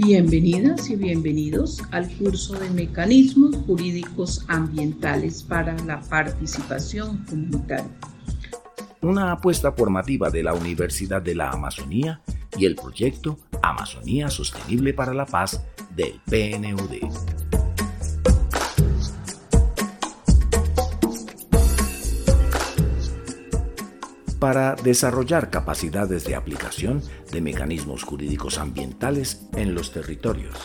Bienvenidas y bienvenidos al curso de Mecanismos Jurídicos Ambientales para la Participación Comunitaria. Una apuesta formativa de la Universidad de la Amazonía y el proyecto Amazonía Sostenible para la Paz del PNUD. Para desarrollar capacidades de aplicación de mecanismos jurídicos ambientales en los territorios.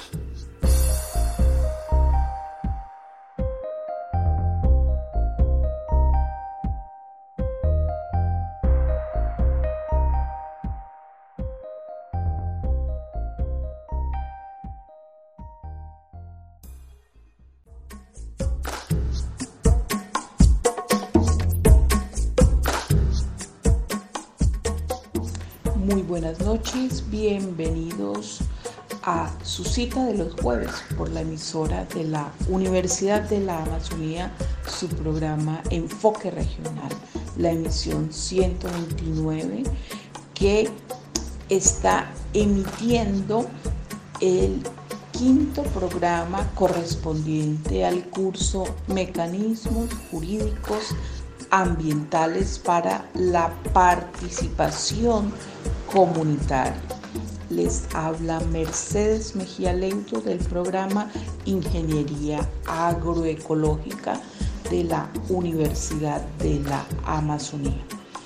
Muy buenas noches, bienvenidos a su cita de los jueves por la emisora de la Universidad de la Amazonía, su programa Enfoque Regional, la emisión 129 que está emitiendo el quinto programa correspondiente al curso Mecanismos Jurídicos Ambientales para la Participación Comunitaria. Les habla Mercedes Mejía Leudo del programa Ingeniería Agroecológica de la Universidad de la Amazonía.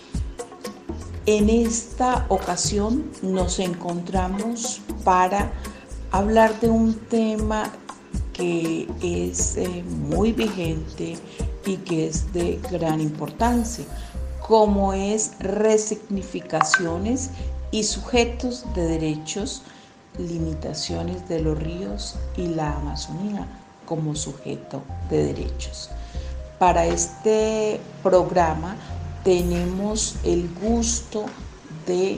En esta ocasión nos encontramos para hablar de un tema que es muy vigente y que es de gran importancia, como es resignificaciones y sujetos de derechos, limitaciones de los ríos y la Amazonía como sujeto de derechos. Para este programa tenemos el gusto de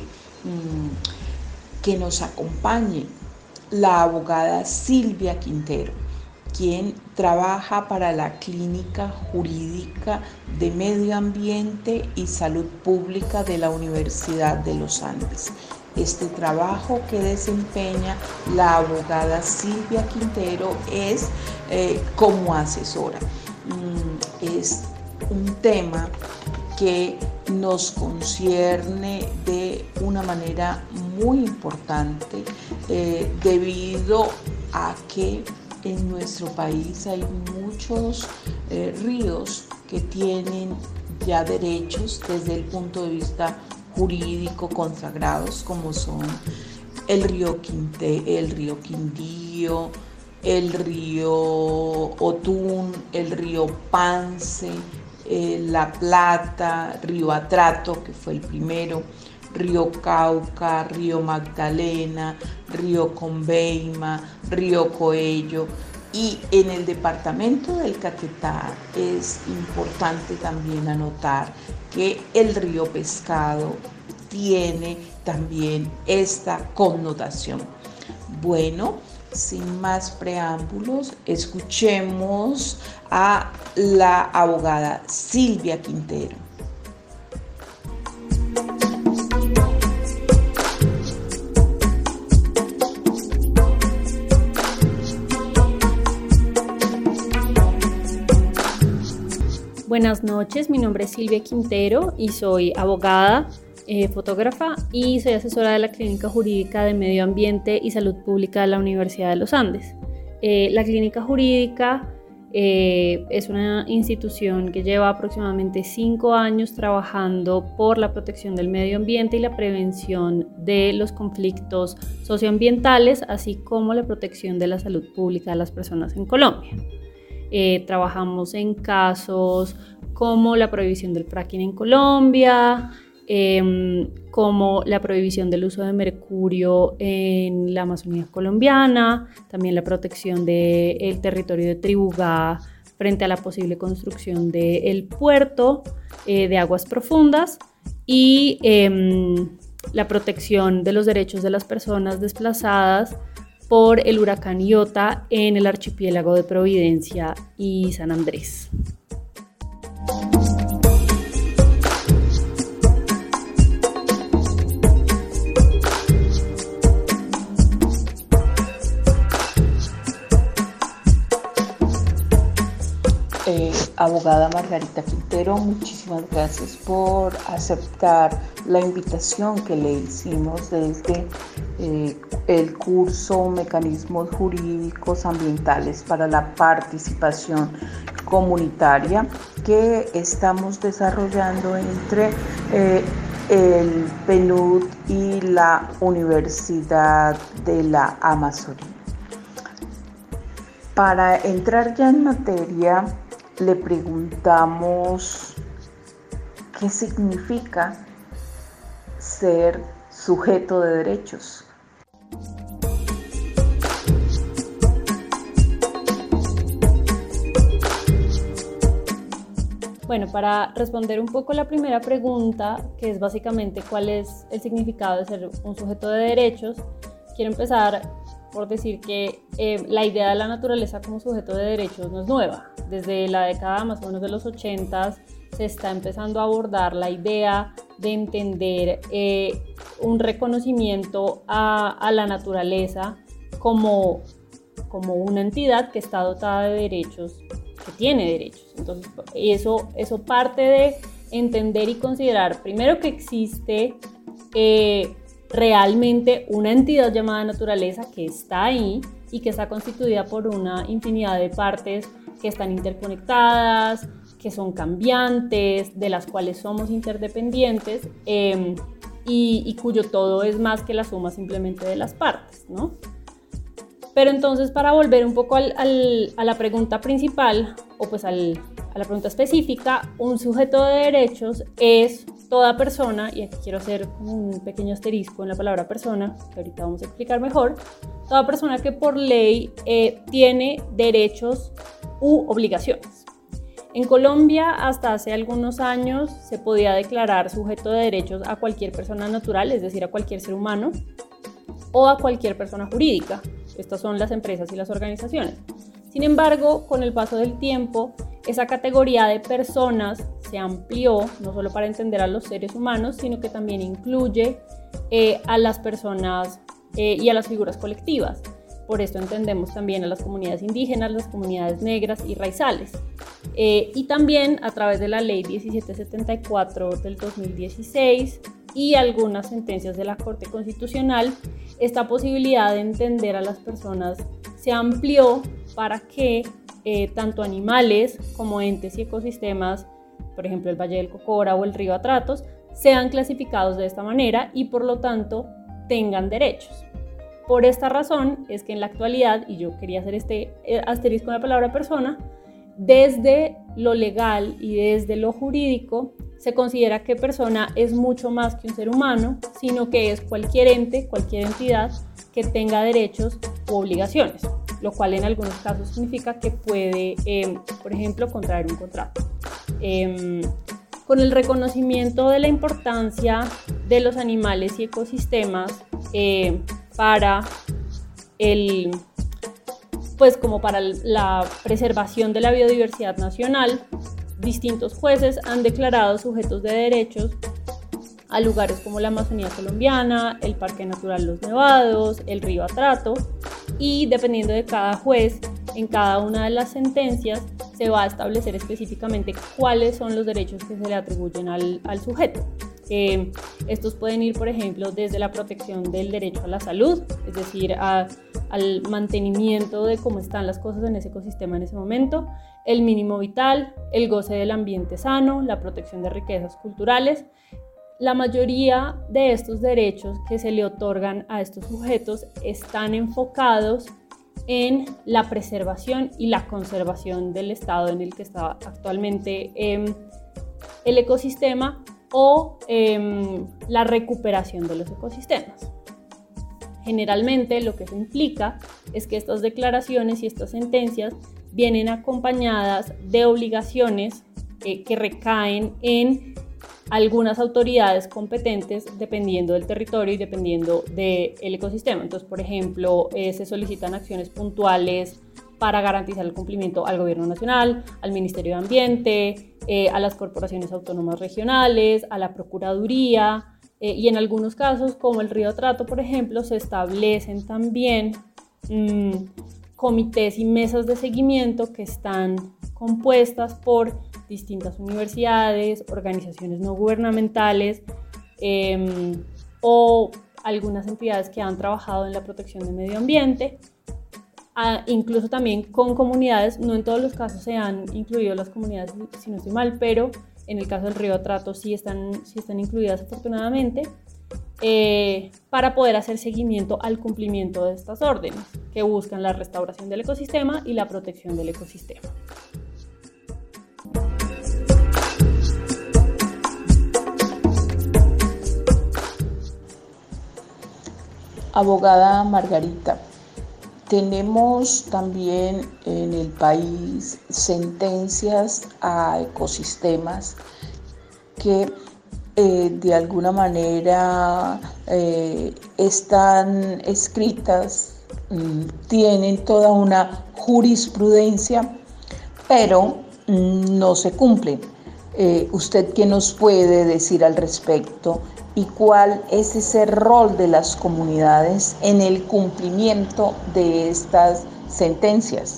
que nos acompañe la abogada Silvia Quintero, quien trabaja para la Clínica Jurídica de Medio Ambiente y Salud Pública de la Universidad de los Andes. Este trabajo que desempeña la abogada Silvia Quintero es como asesora. Es un tema que nos concierne de una manera muy importante debido a que en nuestro país hay muchos ríos que tienen ya derechos desde el punto de vista jurídico consagrados, como son el río Quindío, el río Otún, el río Pance, La Plata, río Atrato, que fue el primero, río Cauca, río Magdalena, río Conveima, río Coello, y en el departamento del Caquetá es importante también anotar que el río Pescado tiene también esta connotación. Bueno, sin más preámbulos, escuchemos a la abogada Silvia Quintero. Buenas noches, mi nombre es Silvia Quintero y soy abogada, fotógrafa y soy asesora de la Clínica Jurídica de Medio Ambiente y Salud Pública de la Universidad de los Andes. La Clínica Jurídica es una institución que lleva aproximadamente 5 años trabajando por la protección del medio ambiente y la prevención de los conflictos socioambientales, así como la protección de la salud pública de las personas en Colombia. Trabajamos en casos como la prohibición del fracking en Colombia, como la prohibición del uso de mercurio en la Amazonía colombiana, también la protección del territorio de Tribugá frente a la posible construcción del puerto de aguas profundas y la protección de los derechos de las personas desplazadas por el huracán Iota en el archipiélago de Providencia y San Andrés. Abogada Margarita Quintero, muchísimas gracias por aceptar la invitación que le hicimos desde el curso Mecanismos Jurídicos Ambientales para la Participación Comunitaria que estamos desarrollando entre el PNUD y la Universidad de la Amazonía. Para entrar ya en materia, le preguntamos qué significa ser sujeto de derechos. Bueno, para responder un poco la primera pregunta, que es básicamente cuál es el significado de ser un sujeto de derechos, quiero empezar por decir que la idea de la naturaleza como sujeto de derechos no es nueva. Desde la década más o menos de los 80 se está empezando a abordar la idea de entender un reconocimiento a la naturaleza como una entidad que está dotada de derechos, que tiene derechos. Entonces, eso parte de entender y considerar primero que existe realmente una entidad llamada naturaleza que está ahí y que está constituida por una infinidad de partes que están interconectadas, que son cambiantes, de las cuales somos interdependientes y cuyo todo es más que la suma simplemente de las partes, ¿no? Pero entonces, para volver un poco a la pregunta principal, o pues a la pregunta específica, un sujeto de derechos es toda persona, y aquí quiero hacer un pequeño asterisco en la palabra persona, que ahorita vamos a explicar mejor, toda persona que por ley tiene derechos u obligaciones. En Colombia, hasta hace algunos años, se podía declarar sujeto de derechos a cualquier persona natural, es decir, a cualquier ser humano, o a cualquier persona jurídica. Estas son las empresas y las organizaciones. Sin embargo, con el paso del tiempo, esa categoría de personas se amplió, no solo para entender a los seres humanos, sino que también incluye a las personas y a las figuras colectivas. Por esto entendemos también a las comunidades indígenas, las comunidades negras y raizales. Y también a través de la Ley 1774 del 2016 y algunas sentencias de la Corte Constitucional, esta posibilidad de entender a las personas se amplió para que tanto animales como entes y ecosistemas, por ejemplo el Valle del Cocora o el río Atratos, sean clasificados de esta manera y por lo tanto tengan derechos. Por esta razón es que en la actualidad, y yo quería hacer este asterisco en la palabra persona, desde lo legal y desde lo jurídico se considera que persona es mucho más que un ser humano, sino que es cualquier ente, cualquier entidad que tenga derechos u obligaciones, lo cual en algunos casos significa que puede, por ejemplo, contraer un contrato. Con el reconocimiento de la importancia de los animales y ecosistemas para la preservación de la biodiversidad nacional, distintos jueces han declarado sujetos de derechos a lugares como la Amazonía colombiana, el Parque Natural Los Nevados, el río Atrato, y dependiendo de cada juez, en cada una de las sentencias se va a establecer específicamente cuáles son los derechos que se le atribuyen al sujeto. Estos pueden ir, por ejemplo, desde la protección del derecho a la salud, es decir, al mantenimiento de cómo están las cosas en ese ecosistema en ese momento, el mínimo vital, el goce del ambiente sano, la protección de riquezas culturales. La mayoría de estos derechos que se le otorgan a estos sujetos están enfocados en la preservación y la conservación del estado en el que está actualmente el ecosistema o la recuperación de los ecosistemas. Generalmente lo que eso implica es que estas declaraciones y estas sentencias vienen acompañadas de obligaciones que recaen en algunas autoridades competentes dependiendo del territorio y dependiendo del ecosistema. Entonces, por ejemplo, se solicitan acciones puntuales para garantizar el cumplimiento al Gobierno Nacional, al Ministerio de Ambiente, a las corporaciones autónomas regionales, a la Procuraduría, y en algunos casos, como el río Atrato, por ejemplo, se establecen también comités y mesas de seguimiento que están compuestas por distintas universidades, organizaciones no gubernamentales o algunas entidades que han trabajado en la protección del medio ambiente, incluso también con comunidades. No en todos los casos se han incluido las comunidades, si no estoy mal, pero en el caso del río Atrato sí están incluidas afortunadamente, para poder hacer seguimiento al cumplimiento de estas órdenes que buscan la restauración del ecosistema y la protección del ecosistema. Abogada Margarita, tenemos también en el país sentencias a ecosistemas que de alguna manera están escritas, tienen toda una jurisprudencia, pero no se cumplen. ¿Usted qué nos puede decir al respecto? ¿Y cuál es ese rol de las comunidades en el cumplimiento de estas sentencias?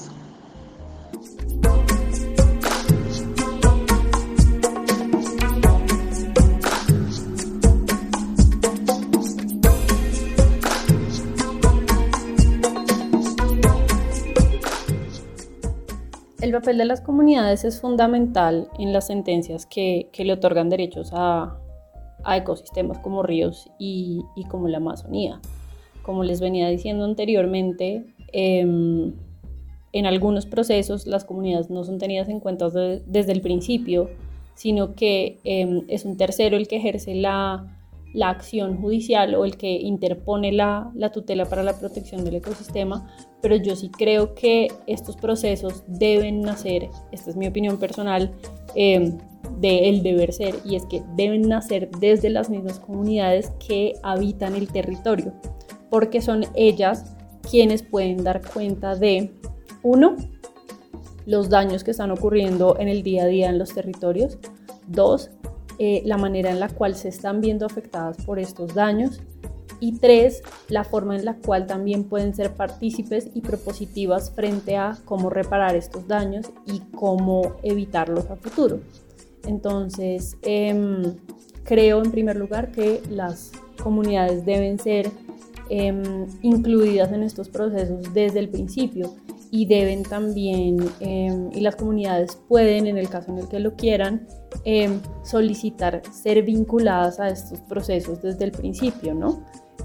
El papel de las comunidades es fundamental en las sentencias que le otorgan derechos a ecosistemas como ríos y como la Amazonía. Como les venía diciendo anteriormente, en algunos procesos las comunidades no son tenidas en cuenta desde el principio, sino que es un tercero el que ejerce la acción judicial o el que interpone la tutela para la protección del ecosistema, pero yo sí creo que estos procesos deben nacer, esta es mi opinión personal, del deber ser, y es que deben nacer desde las mismas comunidades que habitan el territorio, porque son ellas quienes pueden dar cuenta de, uno, los daños que están ocurriendo en el día a día en los territorios, dos, la manera en la cual se están viendo afectadas por estos daños, y tres, la forma en la cual también pueden ser partícipes y propositivas frente a cómo reparar estos daños y cómo evitarlos a futuro. Entonces, creo en primer lugar que las comunidades deben ser incluidas en estos procesos desde el principio, y deben también, y las comunidades pueden, en el caso en el que lo quieran, solicitar ser vinculadas a estos procesos desde el principio, ¿no?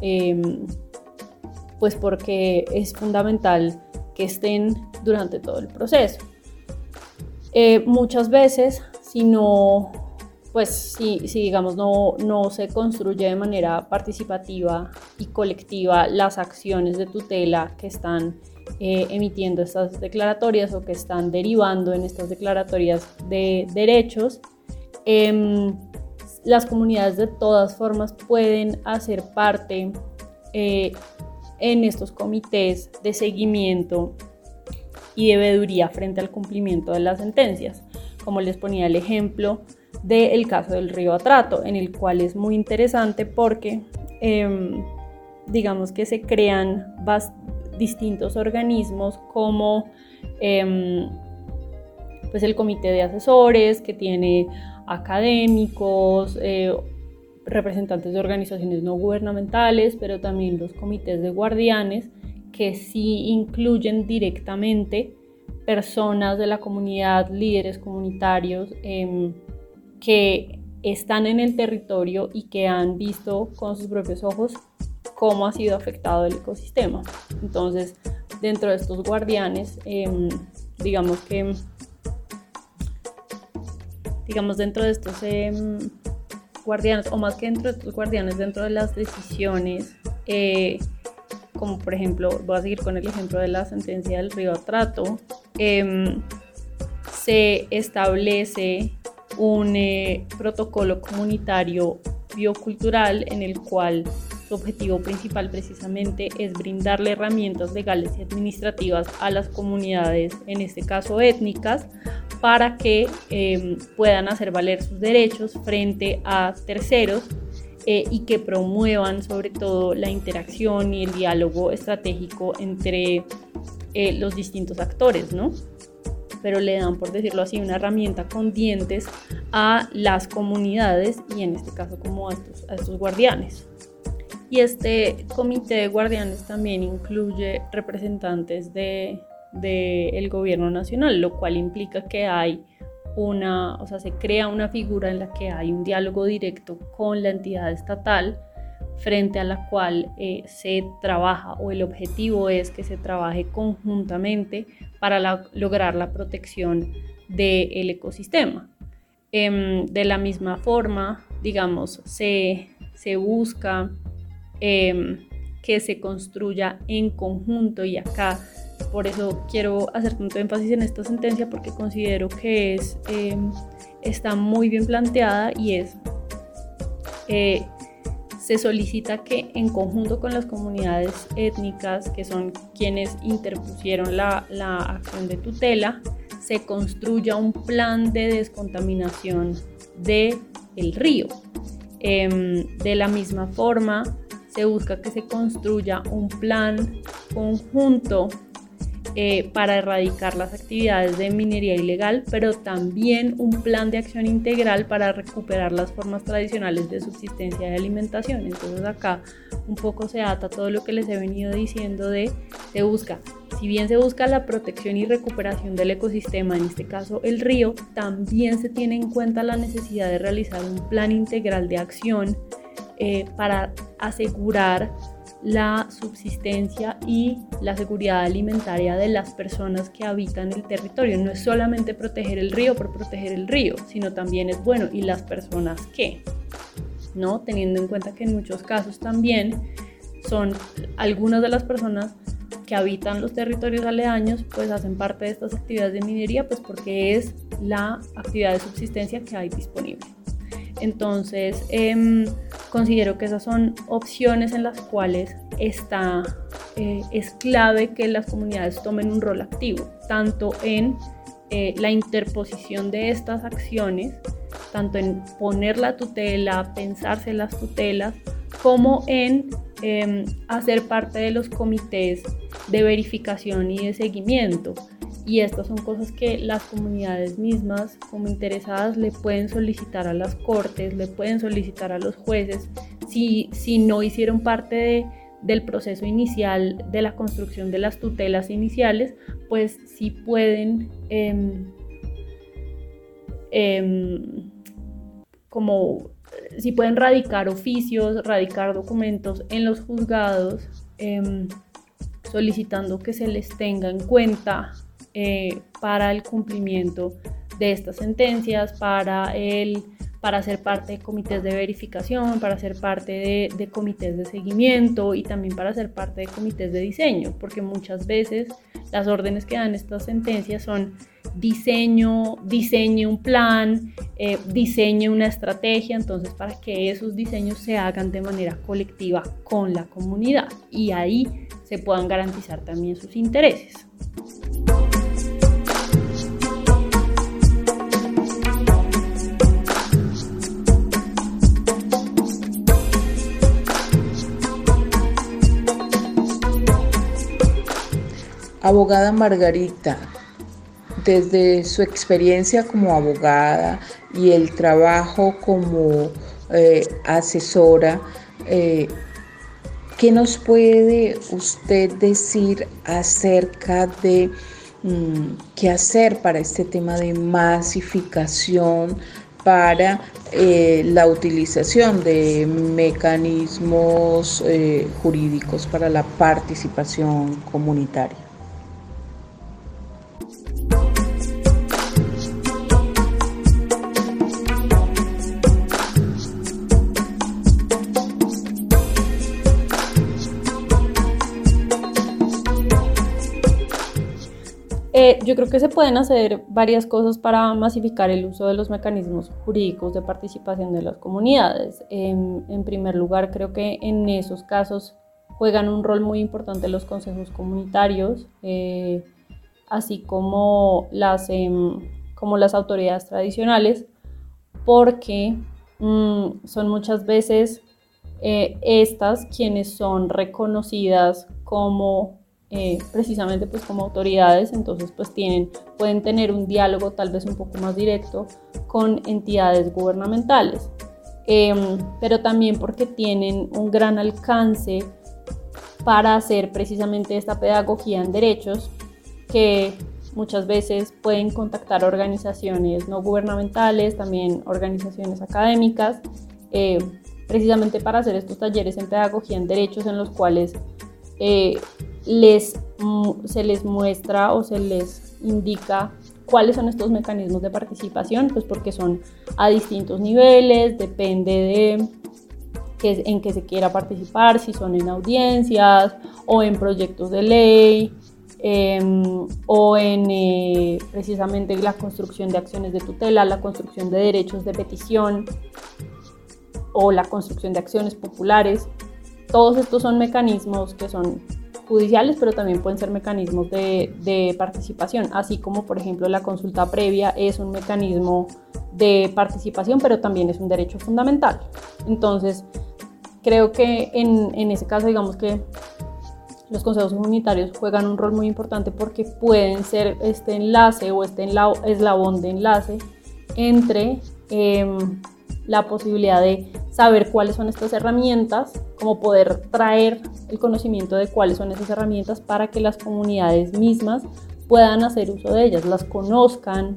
Pues porque es fundamental que estén durante todo el proceso. Muchas veces, si digamos no se construye de manera participativa y colectiva las acciones de tutela que están emitiendo estas declaratorias o que están derivando en estas declaratorias de derechos, las comunidades de todas formas pueden hacer parte en estos comités de seguimiento y de veeduría frente al cumplimiento de las sentencias, como les ponía el ejemplo del caso del río Atrato, en el cual es muy interesante porque digamos que se crean distintos organismos como pues el comité de asesores, que tiene académicos, representantes de organizaciones no gubernamentales, pero también los comités de guardianes, que sí incluyen directamente personas de la comunidad, líderes comunitarios que están en el territorio y que han visto con sus propios ojos cómo ha sido afectado el ecosistema. Entonces, dentro de estos guardianes, digamos dentro de estos guardianes, o más que dentro de estos guardianes, dentro de las decisiones, como por ejemplo, voy a seguir con el ejemplo de la sentencia del río Atrato, se establece un protocolo comunitario biocultural en el cual su objetivo principal precisamente es brindarle herramientas legales y administrativas a las comunidades, en este caso étnicas, para que puedan hacer valer sus derechos frente a terceros y que promuevan sobre todo la interacción y el diálogo estratégico entre los distintos actores, ¿no? pero le dan, por decirlo así, una herramienta con dientes a las comunidades y en este caso como a estos guardianes. Y este comité de guardianes también incluye representantes del gobierno nacional, lo cual implica que se crea una figura en la que hay un diálogo directo con la entidad estatal frente a la cual se trabaja, o el objetivo es que se trabaje conjuntamente para lograr la protección del ecosistema. De la misma forma, digamos, se busca que se construya en conjunto, y acá por eso quiero hacer tanto énfasis en esta sentencia, porque considero que está muy bien planteada, y se solicita que en conjunto con las comunidades étnicas, que son quienes interpusieron la acción de tutela, se construya un plan de descontaminación del río. De la misma forma, se busca que se construya un plan conjunto para erradicar las actividades de minería ilegal, pero también un plan de acción integral para recuperar las formas tradicionales de subsistencia y alimentación. Entonces acá un poco se ata todo lo que les he venido diciendo si bien se busca la protección y recuperación del ecosistema, en este caso el río, también se tiene en cuenta la necesidad de realizar un plan integral de acción para asegurar la subsistencia y la seguridad alimentaria de las personas que habitan el territorio. No es solamente proteger el río por proteger el río, sino también es bueno, ¿y las personas qué? ¿No? Teniendo en cuenta que en muchos casos también son algunas de las personas que habitan los territorios aledaños, pues hacen parte de estas actividades de minería, pues porque es la actividad de subsistencia que hay disponible. Entonces, considero que esas son opciones en las cuales es clave que las comunidades tomen un rol activo, tanto en la interposición de estas acciones, tanto en poner la tutela, pensarse las tutelas, como en hacer parte de los comités de verificación y de seguimiento. Y estas son cosas que las comunidades mismas, como interesadas, le pueden solicitar a las cortes, le pueden solicitar a los jueces, si no hicieron parte del proceso inicial de la construcción de las tutelas iniciales, pues sí pueden si pueden radicar oficios, radicar documentos en los juzgados, solicitando que se les tenga en cuenta para el cumplimiento de estas sentencias, para ser parte de comités de verificación, para ser parte de comités de seguimiento y también para ser parte de comités de diseño, porque muchas veces las órdenes que dan estas sentencias son diseñe un plan, diseñe una estrategia, entonces para que esos diseños se hagan de manera colectiva con la comunidad y ahí se puedan garantizar también sus intereses. Abogada Margarita, desde su experiencia como abogada y el trabajo como asesora, ¿qué nos puede usted decir acerca de qué hacer para este tema de masificación, para la utilización de mecanismos jurídicos para la participación comunitaria? Yo creo que se pueden hacer varias cosas para masificar el uso de los mecanismos jurídicos de participación de las comunidades. En primer lugar, creo que en esos casos juegan un rol muy importante los consejos comunitarios, así como las autoridades tradicionales, porque son muchas veces estas quienes son reconocidas como precisamente pues como autoridades, entonces pues pueden tener un diálogo tal vez un poco más directo con entidades gubernamentales, pero también porque tienen un gran alcance para hacer precisamente esta pedagogía en derechos, que muchas veces pueden contactar organizaciones no gubernamentales, también organizaciones académicas, precisamente para hacer estos talleres en pedagogía en derechos en los cuales se les muestra o se les indica cuáles son estos mecanismos de participación, pues porque son a distintos niveles, depende de en qué se quiera participar, si son en audiencias o en proyectos de ley, o en precisamente la construcción de acciones de tutela, la construcción de derechos de petición o la construcción de acciones populares. Todos estos son mecanismos que son judiciales, pero también pueden ser mecanismos de participación, así como por ejemplo la consulta previa es un mecanismo de participación, pero también es un derecho fundamental. Entonces, creo que en ese caso, digamos que los consejos comunitarios juegan un rol muy importante porque pueden ser este enlace o este eslabón de enlace entre la posibilidad de saber cuáles son estas herramientas, como poder traer el conocimiento de cuáles son esas herramientas para que las comunidades mismas puedan hacer uso de ellas, las conozcan,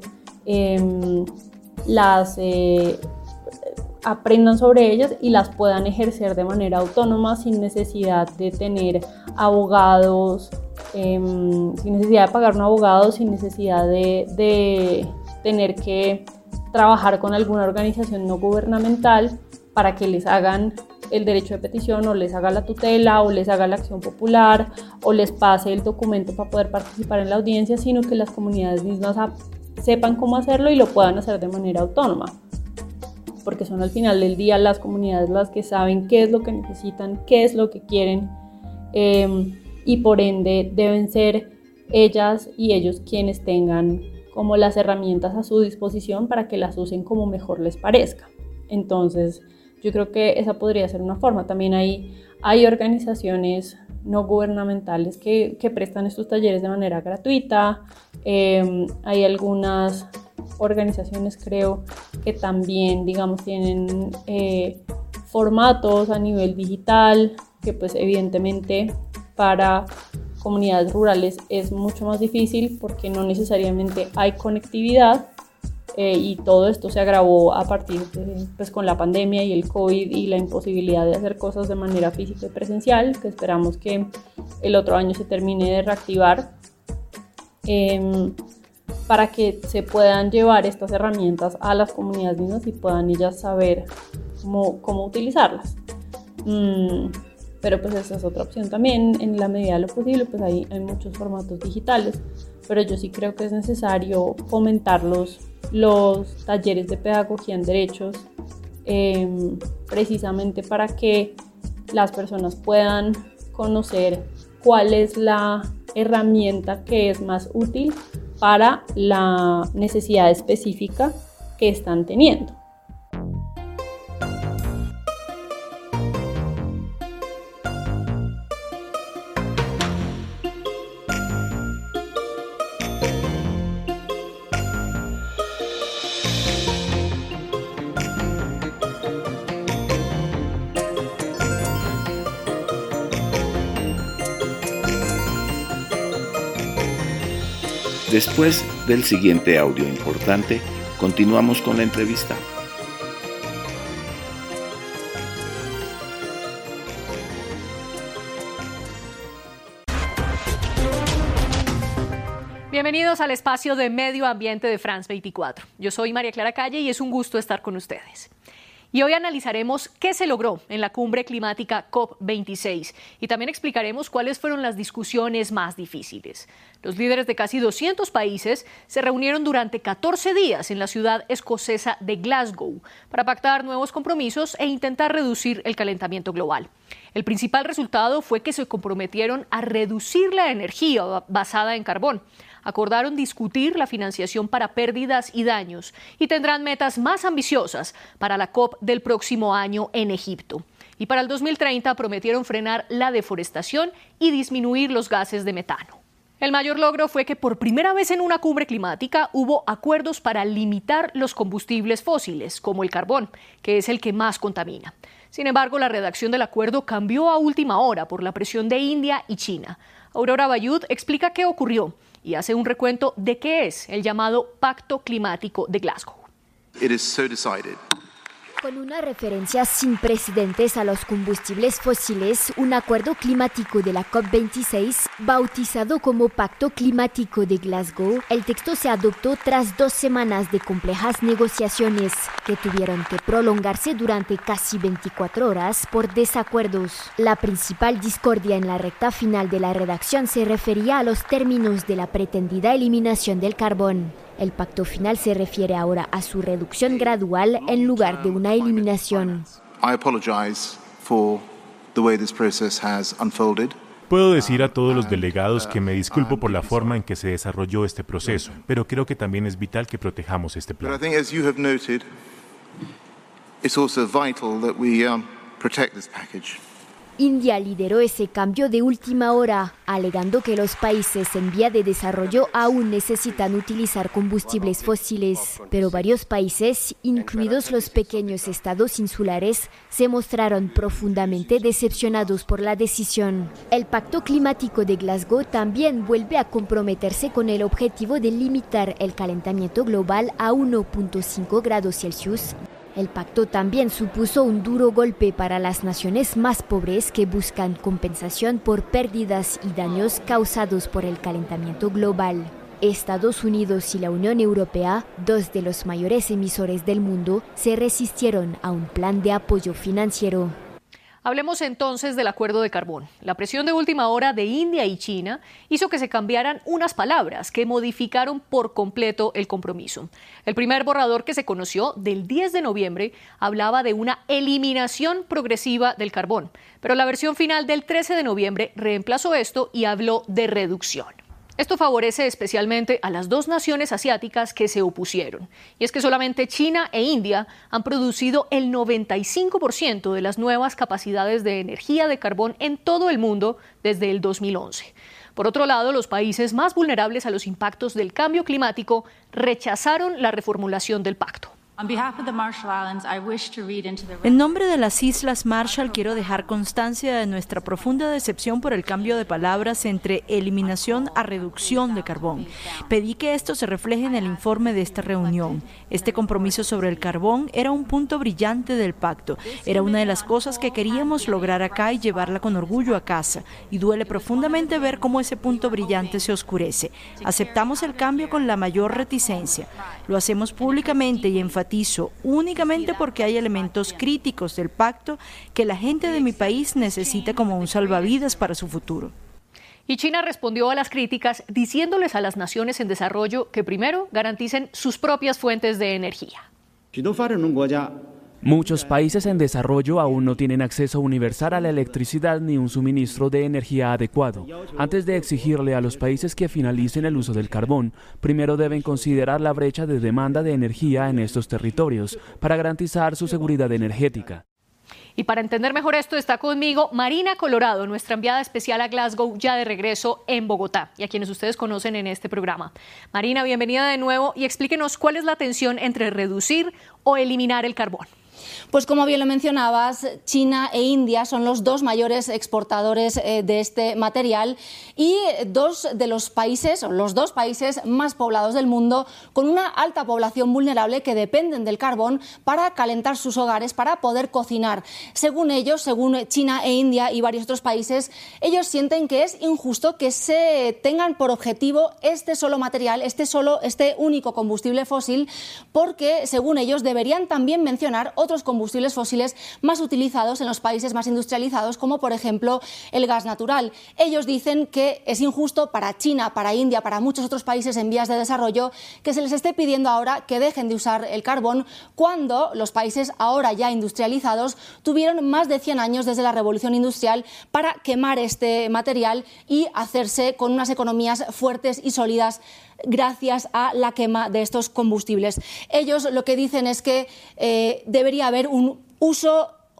aprendan sobre ellas y las puedan ejercer de manera autónoma sin necesidad de tener abogados, sin necesidad de pagar un abogado, sin necesidad de tener que trabajar con alguna organización no gubernamental para que les hagan el derecho de petición o les haga la tutela o les haga la acción popular o les pase el documento para poder participar en la audiencia, sino que las comunidades mismas sepan cómo hacerlo y lo puedan hacer de manera autónoma, porque son al final del día las comunidades las que saben qué es lo que necesitan, qué es lo que quieren, y por ende deben ser ellas y ellos quienes tengan como las herramientas a su disposición para que las usen como mejor les parezca. Entonces, yo creo que esa podría ser una forma. También hay organizaciones no gubernamentales que prestan estos talleres de manera gratuita. Hay algunas organizaciones, creo, que también, digamos, tienen formatos a nivel digital, que pues evidentemente para comunidades rurales es mucho más difícil porque no necesariamente hay conectividad, y todo esto se agravó a partir de, pues, con la pandemia y el COVID y la imposibilidad de hacer cosas de manera física y presencial, que esperamos que el otro año se termine de reactivar, para que se puedan llevar estas herramientas a las comunidades mismas y puedan ellas saber cómo utilizarlas. Pero pues esa es otra opción también, en la medida de lo posible, pues hay muchos formatos digitales, pero yo sí creo que es necesario fomentar los talleres de pedagogía en derechos, precisamente para que las personas puedan conocer cuál es la herramienta que es más útil para la necesidad específica que están teniendo. Después del siguiente audio importante, continuamos con la entrevista. Bienvenidos al espacio de Medio Ambiente de France 24. Yo soy María Clara Calle y es un gusto estar con ustedes. Y hoy analizaremos qué se logró en la cumbre climática COP26 y también explicaremos cuáles fueron las discusiones más difíciles. Los líderes de casi 200 países se reunieron durante 14 días en la ciudad escocesa de Glasgow para pactar nuevos compromisos e intentar reducir el calentamiento global. El principal resultado fue que se comprometieron a reducir la energía basada en carbón. Acordaron discutir la financiación para pérdidas y daños y tendrán metas más ambiciosas para la COP del próximo año en Egipto. Y para el 2030 prometieron frenar la deforestación y disminuir los gases de metano. El mayor logro fue que por primera vez en una cumbre climática hubo acuerdos para limitar los combustibles fósiles, como el carbón, que es el que más contamina. Sin embargo, la redacción del acuerdo cambió a última hora por la presión de India y China. Aurora Bayud explica qué ocurrió y hace un recuento de qué es el llamado Pacto Climático de Glasgow. Con una referencia sin precedentes a los combustibles fósiles, un acuerdo climático de la COP26, bautizado como Pacto Climático de Glasgow, el texto se adoptó tras 2 semanas de complejas negociaciones que tuvieron que prolongarse durante casi 24 horas por desacuerdos. La principal discordia en la recta final de la redacción se refería a los términos de la pretendida eliminación del carbón. El pacto final se refiere ahora a su reducción gradual en lugar de una eliminación. Puedo decir a todos los delegados que me disculpo por la forma en que se desarrolló este proceso, pero creo que también es vital que protejamos este plan. India lideró ese cambio de última hora, alegando que los países en vía de desarrollo aún necesitan utilizar combustibles fósiles. Pero varios países, incluidos los pequeños estados insulares, se mostraron profundamente decepcionados por la decisión. El Pacto Climático de Glasgow también vuelve a comprometerse con el objetivo de limitar el calentamiento global a 1.5 grados Celsius. El pacto también supuso un duro golpe para las naciones más pobres que buscan compensación por pérdidas y daños causados por el calentamiento global. Estados Unidos y la Unión Europea, 2 de los mayores emisores del mundo, se resistieron a un plan de apoyo financiero. Hablemos entonces del acuerdo de carbón. La presión de última hora de India y China hizo que se cambiaran unas palabras que modificaron por completo el compromiso. El primer borrador que se conoció, del 10 de noviembre, hablaba de una eliminación progresiva del carbón, pero la versión final del 13 de noviembre reemplazó esto y habló de reducción. Esto favorece especialmente a las 2 naciones asiáticas que se opusieron. Y es que solamente China e India han producido el 95% de las nuevas capacidades de energía de carbón en todo el mundo desde el 2011. Por otro lado, los países más vulnerables a los impactos del cambio climático rechazaron la reformulación del pacto. En nombre de las Islas Marshall quiero dejar constancia de nuestra profunda decepción por el cambio de palabras entre eliminación a reducción de carbón. Pedí que esto se refleje en el informe de esta reunión. Este compromiso sobre el carbón era un punto brillante del pacto. Era una de las cosas que queríamos lograr acá y llevarla con orgullo a casa. Y duele profundamente ver cómo ese punto brillante se oscurece. Aceptamos el cambio con la mayor reticencia. Lo hacemos públicamente y enfatizo únicamente porque hay elementos críticos del pacto que la gente de mi país necesita como un salvavidas para su futuro. Y China respondió a las críticas diciéndoles a las naciones en desarrollo que primero garanticen sus propias fuentes de energía. Muchos países en desarrollo aún no tienen acceso universal a la electricidad ni un suministro de energía adecuado. Antes de exigirle a los países que finalicen el uso del carbón, primero deben considerar la brecha de demanda de energía en estos territorios para garantizar su seguridad energética. Y para entender mejor esto está conmigo Marina Colorado, nuestra enviada especial a Glasgow, ya de regreso en Bogotá, y a quienes ustedes conocen en este programa. Marina, bienvenida de nuevo y explíquenos cuál es la tensión entre reducir o eliminar el carbón. Pues como bien lo mencionabas, China e India son los 2 mayores exportadores de este material y 2 de los países, o los 2 países más poblados del mundo, con una alta población vulnerable que dependen del carbón para calentar sus hogares, para poder cocinar. Según ellos, según China e India y varios otros países, ellos sienten que es injusto que se tengan por objetivo este solo material, este único combustible fósil, porque según ellos deberían también mencionar otros combustibles fósiles más utilizados en los países más industrializados, como por ejemplo el gas natural. Ellos dicen que es injusto para China, para India, para muchos otros países en vías de desarrollo que se les esté pidiendo ahora que dejen de usar el carbón cuando los países ahora ya industrializados tuvieron más de 100 años desde la revolución industrial para quemar este material y hacerse con unas economías fuertes y sólidas gracias a la quema de estos combustibles. Ellos lo que dicen es que debería haber un uso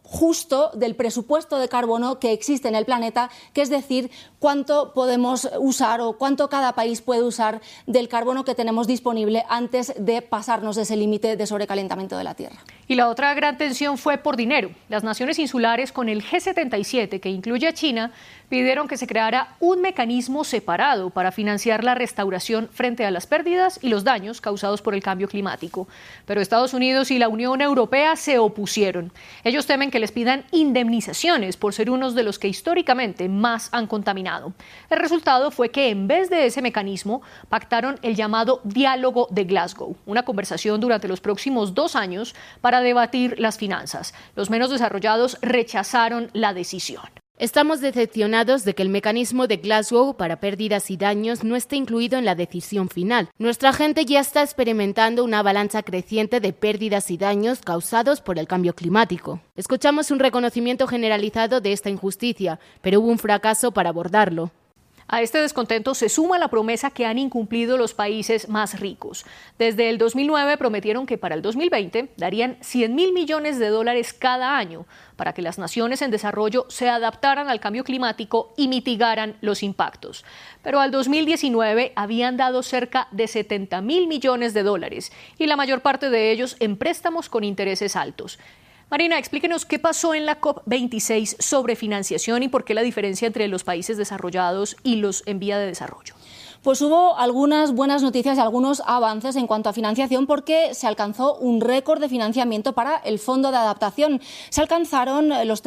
justo del presupuesto de carbono que existe en el planeta, que es decir, cuánto podemos usar o cuánto cada país puede usar del carbono que tenemos disponible antes de pasarnos de ese límite de sobrecalentamiento de la Tierra. Y la otra gran tensión fue por dinero. Las naciones insulares, con el G77, que incluye a China, pidieron que se creara un mecanismo separado para financiar la restauración frente a las pérdidas y los daños causados por el cambio climático. Pero Estados Unidos y la Unión Europea se opusieron. Ellos temen que les pidan indemnizaciones por ser unos de los que históricamente más han contaminado. El resultado fue que en vez de ese mecanismo pactaron el llamado Diálogo de Glasgow, una conversación durante los próximos 2 años para debatir las finanzas. Los menos desarrollados rechazaron la decisión. Estamos decepcionados de que el mecanismo de Glasgow para pérdidas y daños no esté incluido en la decisión final. Nuestra gente ya está experimentando una avalancha creciente de pérdidas y daños causados por el cambio climático. Escuchamos un reconocimiento generalizado de esta injusticia, pero hubo un fracaso para abordarlo. A este descontento se suma la promesa que han incumplido los países más ricos. Desde el 2009 prometieron que para el 2020 darían $100.000 millones cada año para que las naciones en desarrollo se adaptaran al cambio climático y mitigaran los impactos. Pero al 2019 habían dado cerca de $70.000 millones y la mayor parte de ellos en préstamos con intereses altos. Marina, explíquenos qué pasó en la COP26 sobre financiación y por qué la diferencia entre los países desarrollados y los en vía de desarrollo. Pues hubo algunas buenas noticias y algunos avances en cuanto a financiación porque se alcanzó un récord de financiamiento para el Fondo de Adaptación. Se alcanzaron los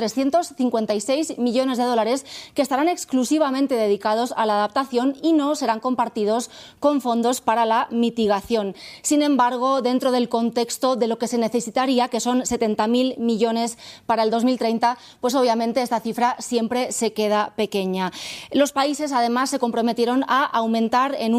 $356 millones que estarán exclusivamente dedicados a la adaptación y no serán compartidos con fondos para la mitigación. Sin embargo, dentro del contexto de lo que se necesitaría, que son 70.000 millones para el 2030, pues obviamente esta cifra siempre se queda pequeña. Los países además se comprometieron a aumentar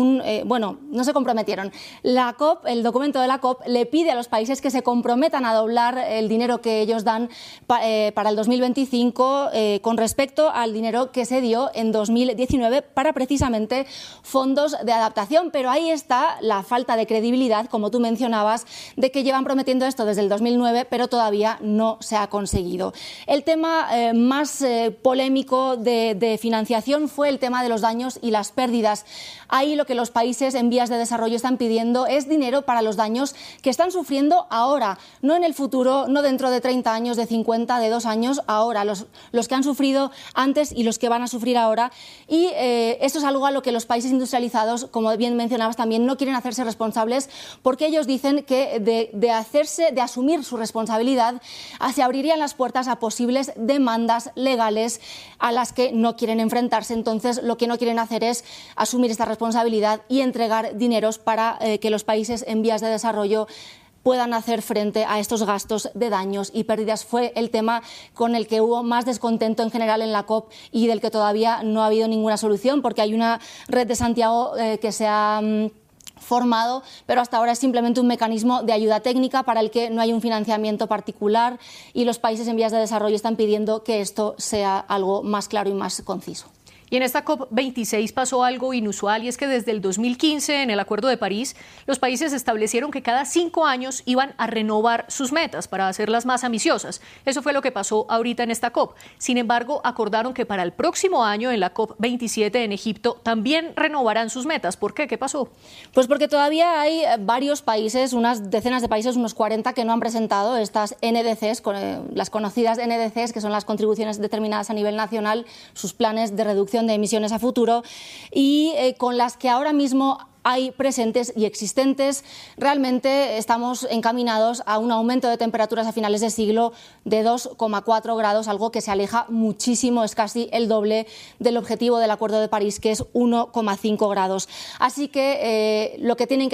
no se comprometieron. La COP, el documento de la COP, le pide a los países que se comprometan a doblar el dinero que ellos dan para el 2025 con respecto al dinero que se dio en 2019 para precisamente fondos de adaptación. Pero ahí está la falta de credibilidad, como tú mencionabas, de que llevan prometiendo esto desde el 2009, pero todavía no se ha conseguido. El tema más polémico de financiación fue el tema de los daños y las pérdidas. Ahí lo que los países en vías de desarrollo están pidiendo es dinero para los daños que están sufriendo ahora, no en el futuro, no dentro de 30 años, de 50, de 2 años, ahora, los que han sufrido antes y los que van a sufrir ahora. Y esto es algo a lo que los países industrializados, como bien mencionabas también, no quieren hacerse responsables porque ellos dicen que de asumir su responsabilidad se abrirían las puertas a posibles demandas legales a las que no quieren enfrentarse. Entonces, lo que no quieren hacer es asumir esta responsabilidad y entregar dineros para que los países en vías de desarrollo puedan hacer frente a estos gastos de daños y pérdidas. Fue el tema con el que hubo más descontento en general en la COP y del que todavía no ha habido ninguna solución, porque hay una red de Santiago que se ha formado, pero hasta ahora es simplemente un mecanismo de ayuda técnica para el que no hay un financiamiento particular y los países en vías de desarrollo están pidiendo que esto sea algo más claro y más conciso. Y en esta COP26 pasó algo inusual, y es que desde el 2015, en el Acuerdo de París, los países establecieron que cada 5 años iban a renovar sus metas para hacerlas más ambiciosas. Eso fue lo que pasó ahorita en esta COP. Sin embargo, acordaron que para el próximo año, en la COP27 en Egipto, también renovarán sus metas. ¿Por qué? ¿Qué pasó? Pues porque todavía hay varios países, unas decenas de países, unos 40, que no han presentado estas NDCs, las conocidas NDCs, que son las contribuciones determinadas a nivel nacional, sus planes de reducción de emisiones a futuro, y con las que ahora mismo hay presentes y existentes. Realmente estamos encaminados a un aumento de temperaturas a finales de siglo de 2,4 grados, algo que se aleja muchísimo, es casi el doble del objetivo del Acuerdo de París, que es 1,5 grados. Así que lo que quieren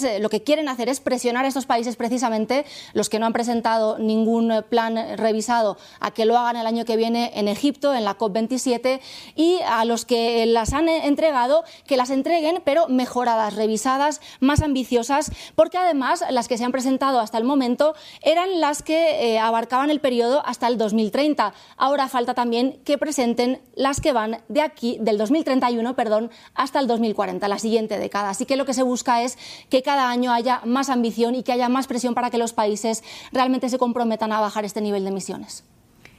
hacer es presionar a estos países, precisamente los que no han presentado ningún plan revisado, a que lo hagan el año que viene en Egipto, en la COP27, y a los que las han entregado, que las entreguen, pero mejoradas, revisadas, más ambiciosas, porque además las que se han presentado hasta el momento eran las que abarcaban el periodo hasta el 2030. Ahora falta también que presenten las que van de aquí, del 2031, hasta el 2040, la siguiente década. Así que lo que se busca es que cada año haya más ambición y que haya más presión para que los países realmente se comprometan a bajar este nivel de emisiones.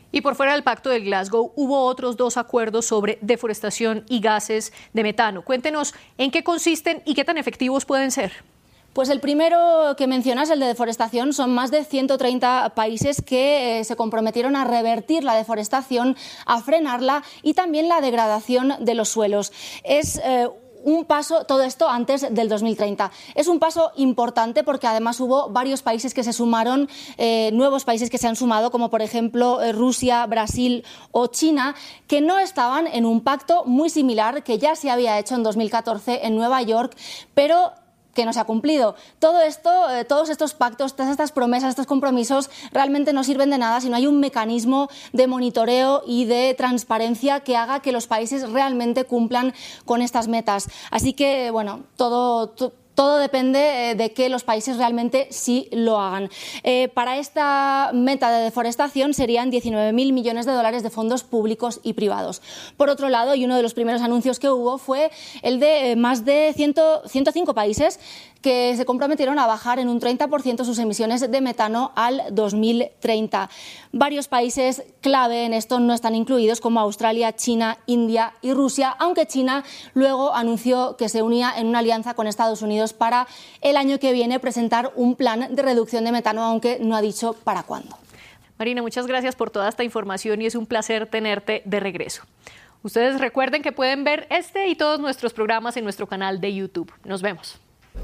Y por fuera del Pacto de Glasgow hubo otros 2 acuerdos sobre deforestación y gases de metano. Cuéntenos en qué consisten y qué tan efectivos pueden ser. Pues el primero que mencionas, el de deforestación, son más de 130 países que se comprometieron a revertir la deforestación, a frenarla y también la degradación de los suelos. Es un paso, todo esto antes del 2030. Es un paso importante porque además hubo varios países que se sumaron, nuevos países que se han sumado, como por ejemplo Rusia, Brasil o China, que no estaban en un pacto muy similar que ya se había hecho en 2014 en Nueva York, pero que no se ha cumplido. Todo esto, todos estos pactos, todas estas promesas, estos compromisos realmente no sirven de nada si no hay un mecanismo de monitoreo y de transparencia que haga que los países realmente cumplan con estas metas. Así que, bueno, todo depende de que los países realmente sí lo hagan. Para esta meta de deforestación serían 19.000 millones de dólares de fondos públicos y privados. Por otro lado, y uno de los primeros anuncios que hubo fue el de más de 105 países que se comprometieron a bajar en un 30% sus emisiones de metano al 2030. Varios países clave en esto no están incluidos, como Australia, China, India y Rusia, aunque China luego anunció que se unía en una alianza con Estados Unidos para el año que viene presentar un plan de reducción de metano, aunque no ha dicho para cuándo. Marina, muchas gracias por toda esta información y es un placer tenerte de regreso. Ustedes recuerden que pueden ver este y todos nuestros programas en nuestro canal de YouTube. Nos vemos.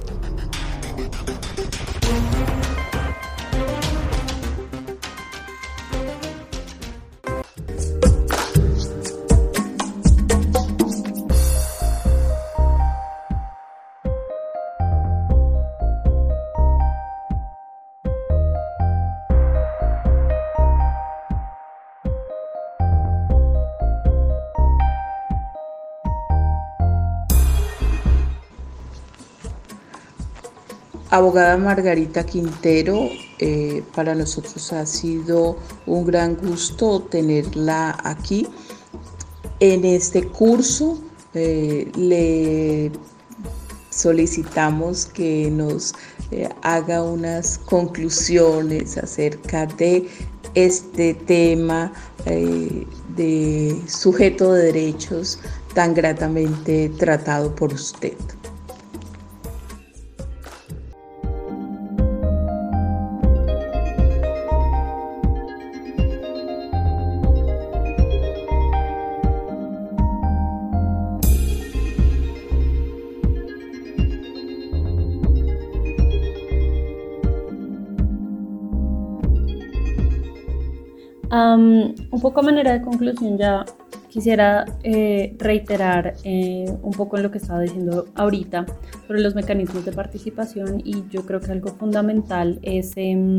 Abogada Margarita Quintero, para nosotros ha sido un gran gusto tenerla aquí. En este curso le solicitamos que nos haga unas conclusiones acerca de este tema de sujeto de derechos tan gratamente tratado por usted. Un poco a manera de conclusión ya quisiera reiterar un poco en lo que estaba diciendo ahorita sobre los mecanismos de participación, y yo creo que algo fundamental es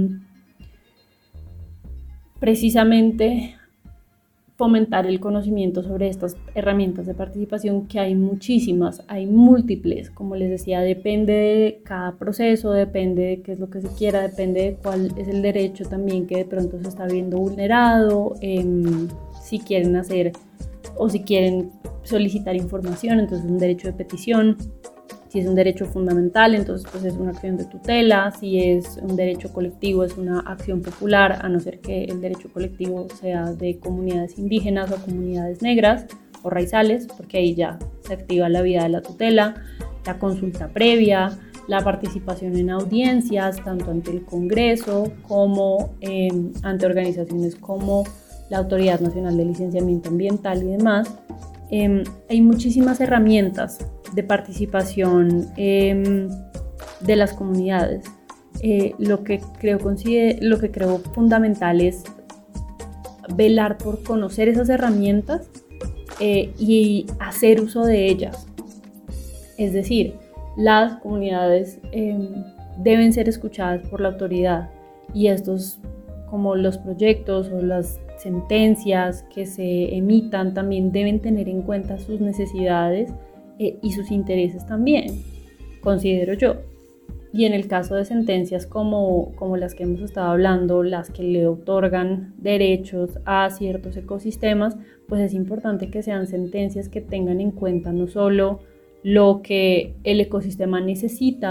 precisamente fomentar el conocimiento sobre estas herramientas de participación, que hay muchísimas, hay múltiples, como les decía, depende de cada proceso, depende de qué es lo que se quiera, depende de cuál es el derecho también que de pronto se está viendo vulnerado, si quieren hacer o si quieren solicitar información, entonces es un derecho de petición. Si es un derecho fundamental, entonces pues es una acción de tutela. Si es un derecho colectivo, es una acción popular, a no ser que el derecho colectivo sea de comunidades indígenas o comunidades negras o raizales, porque ahí ya se activa la vía de la tutela, la consulta previa, la participación en audiencias, tanto ante el Congreso como ante organizaciones como la Autoridad Nacional de Licenciamiento Ambiental y demás. Hay muchísimas herramientas de participación de las comunidades. Lo que creo fundamental es velar por conocer esas herramientas y hacer uso de ellas. Es decir, las comunidades deben ser escuchadas por la autoridad, y estos, como los proyectos o las sentencias que se emitan, también deben tener en cuenta sus necesidades y sus intereses también, considero yo. Y en el caso de sentencias como las que hemos estado hablando, las que le otorgan derechos a ciertos ecosistemas, pues es importante que sean sentencias que tengan en cuenta no solo lo que el ecosistema necesita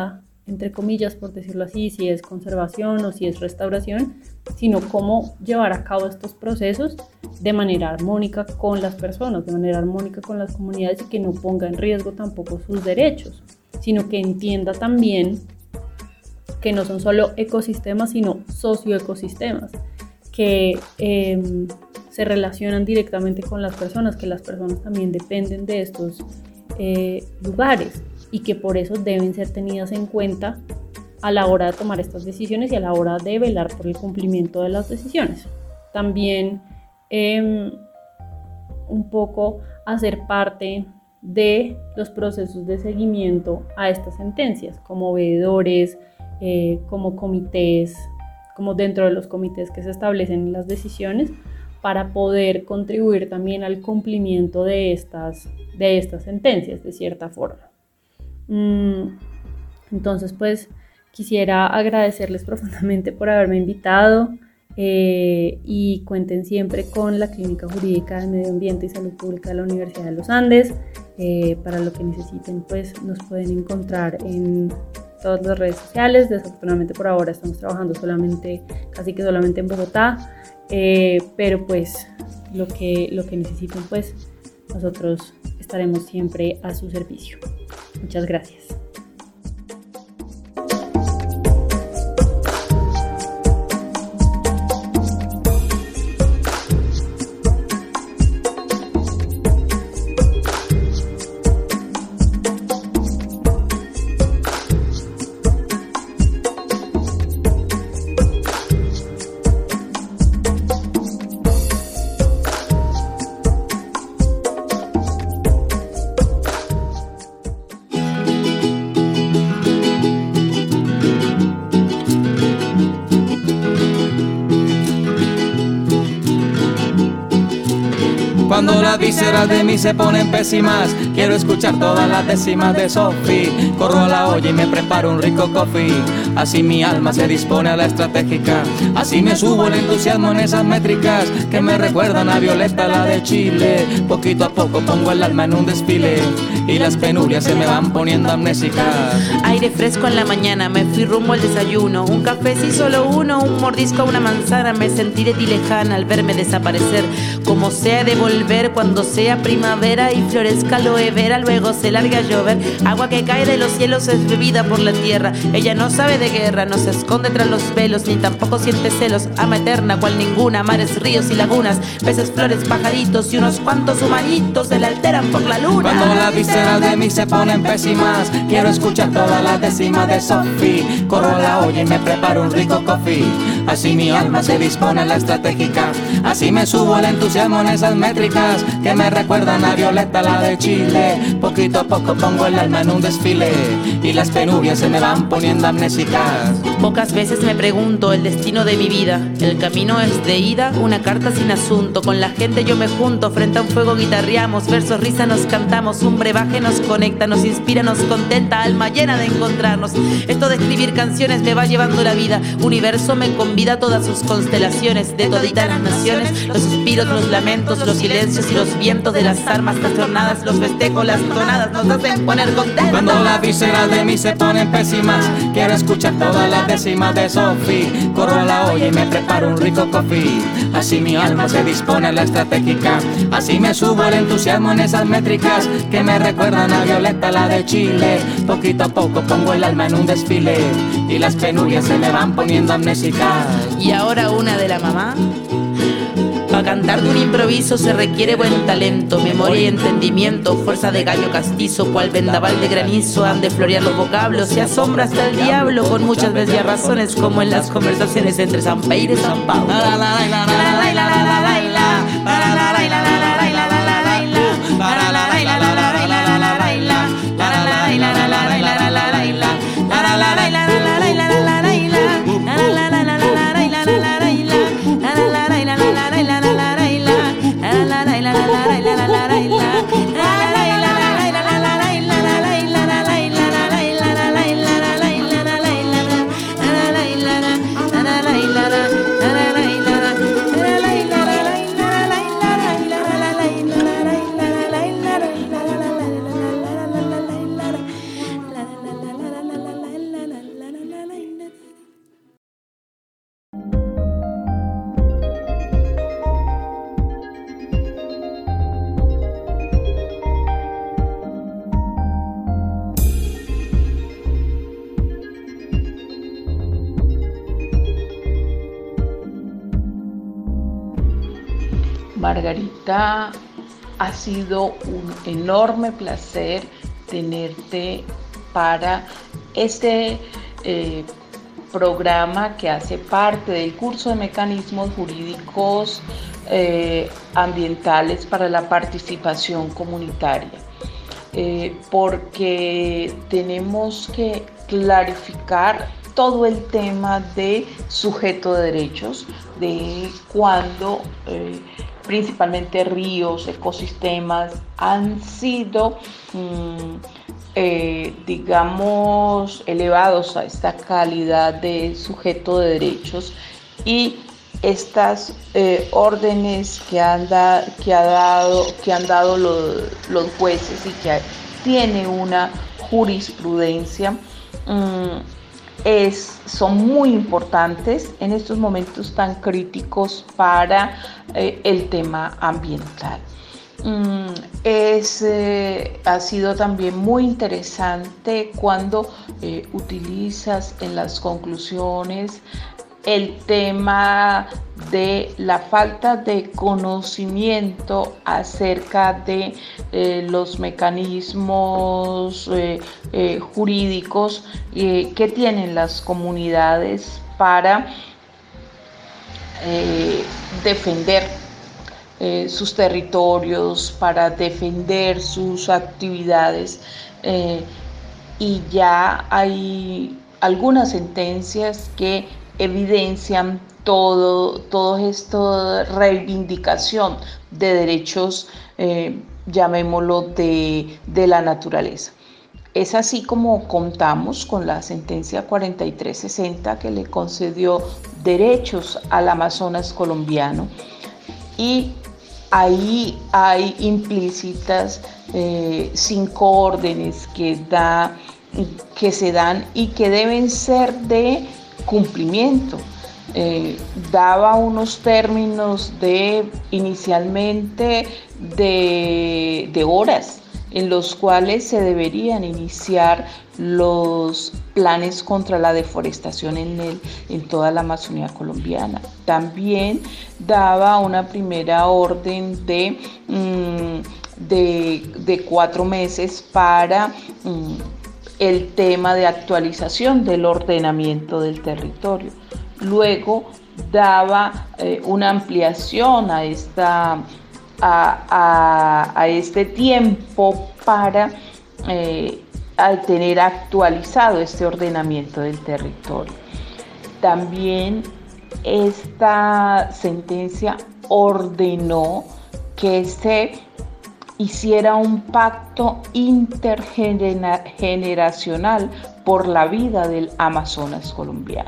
entre comillas, por decirlo así, si es conservación o si es restauración, sino cómo llevar a cabo estos procesos de manera armónica con las personas, de manera armónica con las comunidades y que no ponga en riesgo tampoco sus derechos, sino que entienda también que no son solo ecosistemas, sino socioecosistemas, que se relacionan directamente con las personas, que las personas también dependen de estos lugares y que por eso deben ser tenidas en cuenta a la hora de tomar estas decisiones y a la hora de velar por el cumplimiento de las decisiones. También un poco hacer parte de los procesos de seguimiento a estas sentencias, como veedores, como comités, como dentro de los comités que se establecen las decisiones, para poder contribuir también al cumplimiento de estas sentencias de cierta forma. Entonces, pues quisiera agradecerles profundamente por haberme invitado y cuenten siempre con la Clínica Jurídica de Medio Ambiente y Salud Pública de la Universidad de los Andes. Para lo que necesiten, pues nos pueden encontrar en todas las redes sociales. Desafortunadamente por ahora estamos trabajando casi que solamente en Bogotá, pero pues lo que necesiten, pues nosotros estaremos siempre a su servicio. Muchas gracias. Cuando las vísceras de mí se ponen pésimas, quiero escuchar todas las décimas de Sophie. Corro a la olla y me preparo un rico coffee. Así mi alma se dispone a la estratégica. Así me subo el entusiasmo en esas métricas que me recuerdan a Violeta, la de Chile. Poquito a poco pongo el alma en un desfile y las penurias se me van poniendo amnésicas. Aire fresco en la mañana, me fui rumbo al desayuno. Un café si solo uno, un mordisco a una manzana. Me sentí de ti lejana al verme desaparecer. Como sea de volver cuando sea primavera y florezca aloe vera, luego se larga a llover. Agua que cae de los cielos es bebida por la tierra. Ella no sabe de guerra, no se esconde tras los velos, ni tampoco siente celos. Ama eterna cual ninguna, mares, ríos y lagunas, peces, flores, pajaritos y unos cuantos humanitos se la alteran por la luna. Cuando las vísceras de mí se ponen pésimas, quiero escuchar todas las décimas de Sophie. Corro a la olla y me preparo un rico coffee. Así mi alma se dispone a la estratégica. Así me subo el entusiasmo en esas métricas que me recuerdan a Violeta, la de Chile. Poquito a poco pongo el alma en un desfile y las penurias se me van poniendo amnésicas. Pocas veces me pregunto el destino de mi vida. El camino es de ida, una carta sin asunto. Con la gente yo me junto, frente a un fuego guitarreamos, versos, risa nos cantamos, un brebaje nos conecta, nos inspira, nos contenta, alma llena de encontrarnos. Esto de escribir canciones me va llevando la vida. Universo me convida a todas sus constelaciones, de toditas las naciones, los suspiros, los lamentos, los silencios y los vientos de las armas trastornadas, los festejos, las tonadas nos hacen poner contentos. Cuando las vísceras de mí se ponen pésimas, quiero escuchar todas las décimas de Sophie. Corro a la olla y me preparo un rico coffee. Así mi alma se dispone a la estratégica. Así me subo el entusiasmo en esas métricas que me recuerdan a Violeta, la de Chile. Poquito a poco pongo el alma en un desfile y las penurias se me van poniendo amnésicas. Y ahora una de la mamá. Para cantar de un improviso se requiere buen talento, memoria y entendimiento, fuerza de gallo castizo, cual vendaval de granizo, han de florear los vocablos, se asombra hasta el diablo, con muchas bellas razones, como en las conversaciones entre San Pedro y San Pablo. Margarita, ha sido un enorme placer tenerte para este programa que hace parte del curso de mecanismos jurídicos ambientales para la participación comunitaria, porque tenemos que clarificar todo el tema de sujeto de derechos, de cuando principalmente ríos, ecosistemas han sido digamos, elevados a esta calidad de sujeto de derechos, y estas órdenes que han dado los jueces y que tiene una jurisprudencia son muy importantes en estos momentos tan críticos para el tema ambiental. Ha sido también muy interesante cuando utilizas en las conclusiones el tema de la falta de conocimiento acerca de los mecanismos jurídicos que tienen las comunidades para defender sus territorios, para defender sus actividades, y ya hay algunas sentencias que evidencian todo esto, reivindicación de derechos, llamémoslo, de la naturaleza. Es así como contamos con la sentencia 4360 que le concedió derechos al Amazonas colombiano, y ahí hay implícitas 5 órdenes que se dan y que deben ser de cumplimiento. Daba unos términos inicialmente de horas en los cuales se deberían iniciar los planes contra la deforestación en toda la Amazonía colombiana. También daba una primera orden de 4 meses para el tema de actualización del ordenamiento del territorio. Luego daba una ampliación a este tiempo para tener actualizado este ordenamiento del territorio. También esta sentencia ordenó que se hiciera un pacto intergeneracional por la vida del Amazonas colombiano.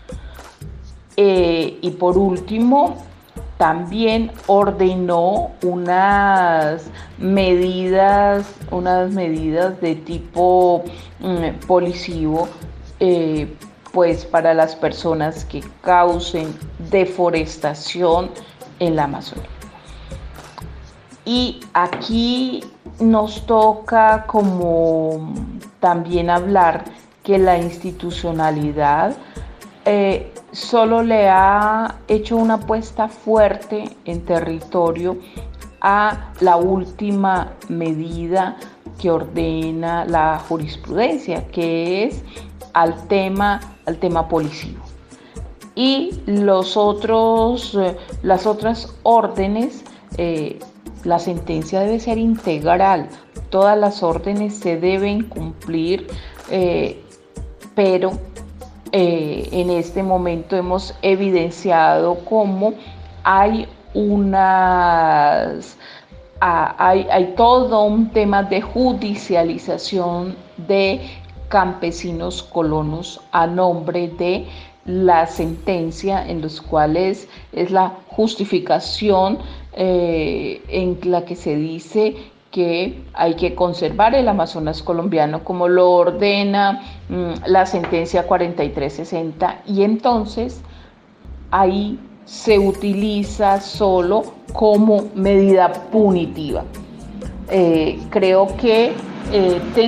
Y por último, también ordenó unas medidas de tipo policivo, pues para las personas que causen deforestación en la Amazonía. Y aquí nos toca como también hablar que la institucionalidad solo le ha hecho una apuesta fuerte en territorio a la última medida que ordena la jurisprudencia, que es al tema policivo. Y las otras órdenes, la sentencia debe ser integral, todas las órdenes se deben cumplir, pero en este momento hemos evidenciado cómo hay todo un tema de judicialización de campesinos colonos a nombre de la sentencia, en los cuales es la justificación en la que se dice que hay que conservar el Amazonas colombiano como lo ordena la sentencia 4360, y entonces ahí se utiliza solo como medida punitiva. Creo que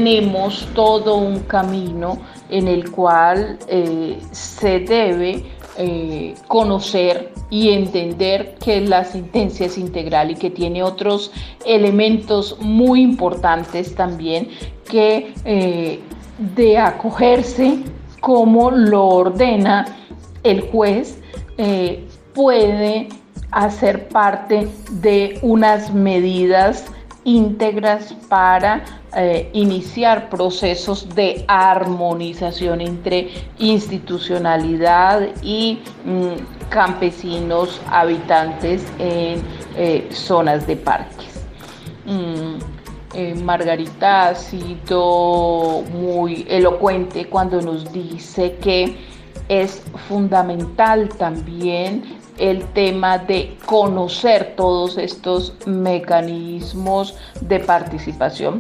tenemos todo un camino en el cual se debe conocer y entender que la sentencia es integral y que tiene otros elementos muy importantes también que de acogerse como lo ordena el juez, puede hacer parte de unas medidas íntegras para iniciar procesos de armonización entre institucionalidad y campesinos habitantes en zonas de parques. Margarita ha sido muy elocuente cuando nos dice que es fundamental también el tema de conocer todos estos mecanismos de participación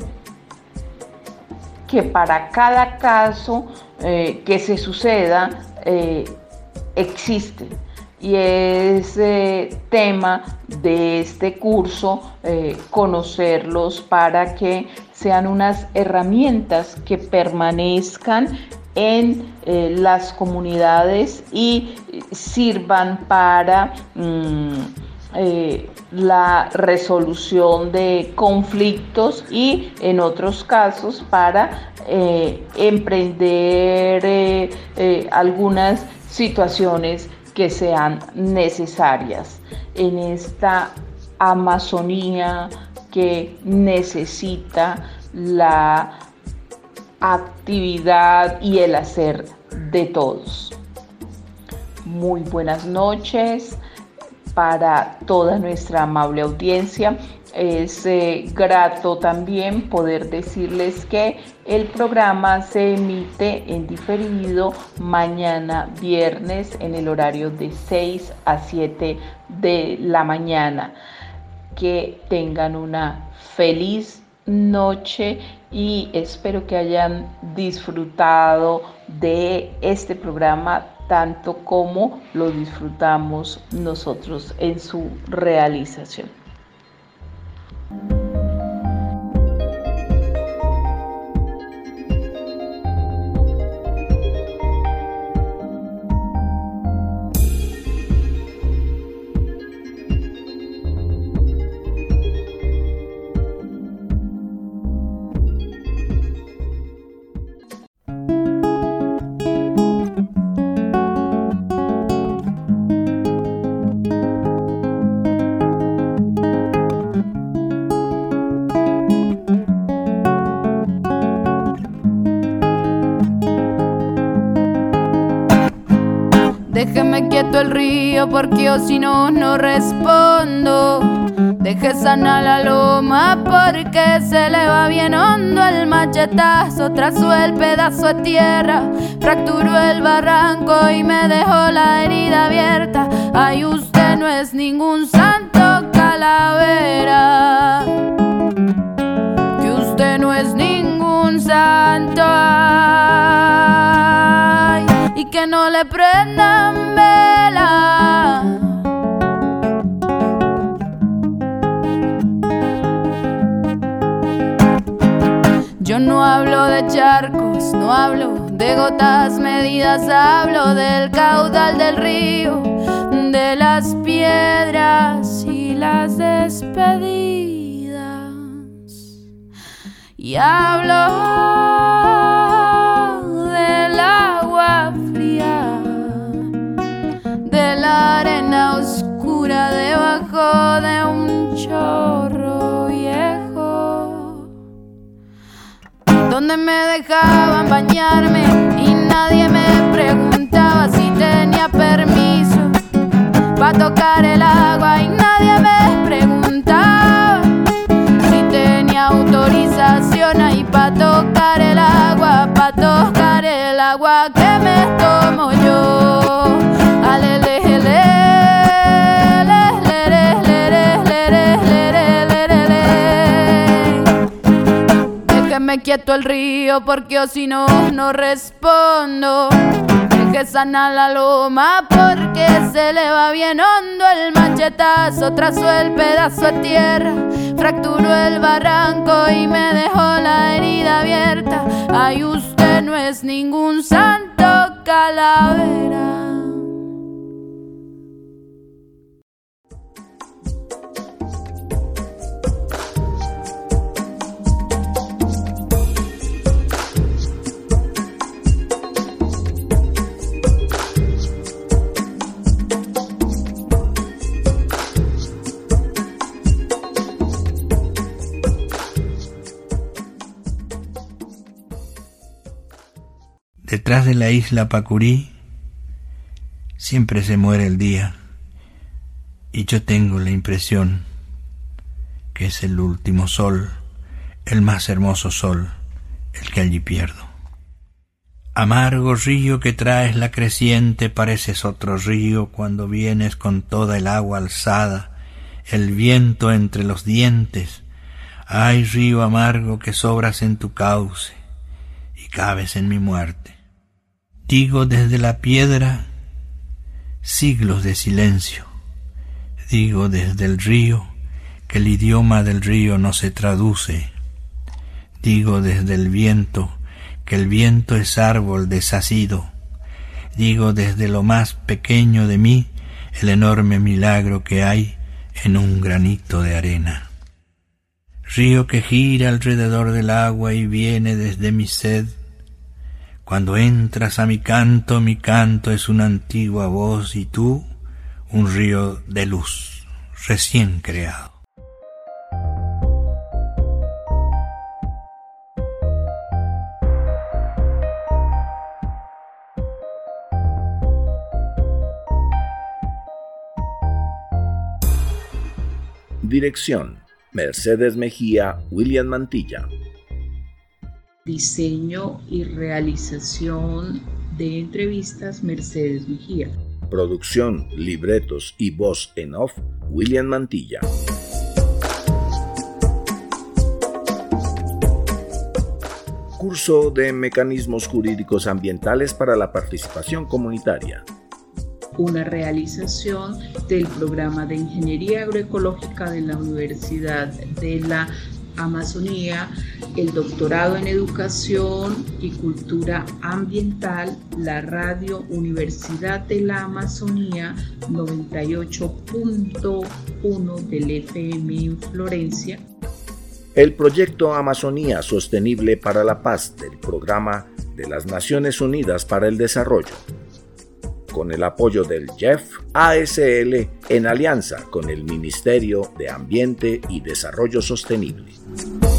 que para cada caso que se suceda existen. Y es tema de este curso conocerlos para que sean unas herramientas que permanezcan en las comunidades y sirvan para la resolución de conflictos y en otros casos para emprender algunas situaciones que sean necesarias en esta Amazonía que necesita la actividad y el hacer de todos. Muy buenas noches para toda nuestra amable audiencia. Es grato también poder decirles que el programa se emite en diferido mañana viernes en el horario de 6 a 7 de la mañana. Que tengan una feliz noche y espero que hayan disfrutado de este programa tanto como lo disfrutamos nosotros en su realización. Déjeme quieto el río porque yo si no, no respondo. Deje sana la loma porque se le va bien hondo. El machetazo trazó el pedazo de tierra, fracturó el barranco y me dejó la herida abierta. Ay, usted no es ningún santo, calavera, que usted no es ningún santo. Ay, y que no le prendan vela. Yo no hablo de charcos, no hablo de gotas medidas, hablo del caudal del río, de las piedras y las despedidas. Y hablo del agua fría, de la arena oscura debajo de un chorro viejo, donde me dejaban bañarme y nadie me preguntaba si tenía permiso para tocar el agua, y nadie me preguntaba si tenía autorización ahí para tocar el agua que me tomo yo. Déjeme quieto el río porque yo si no, no respondo. Deje sana la loma porque se le va bien hondo. El machetazo trazó el pedazo de tierra, fracturó el barranco y me dejó la herida abierta. Ay, usted no es ningún santo, calavera, Detrás de la isla Pacurí siempre se muere el día, y yo tengo la impresión que es el último sol, el más hermoso sol, el que allí pierdo. Amargo río que traes la creciente, pareces otro río cuando vienes con toda el agua alzada, el viento entre los dientes. Ay, río amargo que sobras en tu cauce y cabes en mi muerte. Digo desde la piedra siglos de silencio, digo desde el río que el idioma del río no se traduce, digo desde el viento que el viento es árbol desasido, digo desde lo más pequeño de mí el enorme milagro que hay en un granito de arena. Río que gira alrededor del agua y viene desde mi sed. Cuando entras a mi canto es una antigua voz y tú, un río de luz recién creado. Dirección: Mercedes Mejía, William Mantilla. Diseño y realización de entrevistas, Mercedes Mejía. Producción, libretos y voz en off, William Mantilla. Curso de Mecanismos Jurídicos Ambientales para la Participación Comunitaria. Una realización del programa de Ingeniería Agroecológica de la Universidad de la Amazonía, el doctorado en Educación y Cultura Ambiental, la Radio Universidad de la Amazonía 98.1 del FM en Florencia. El proyecto Amazonía Sostenible para la Paz del Programa de las Naciones Unidas para el Desarrollo, con el apoyo del JEF ASL en alianza con el Ministerio de Ambiente y Desarrollo Sostenible.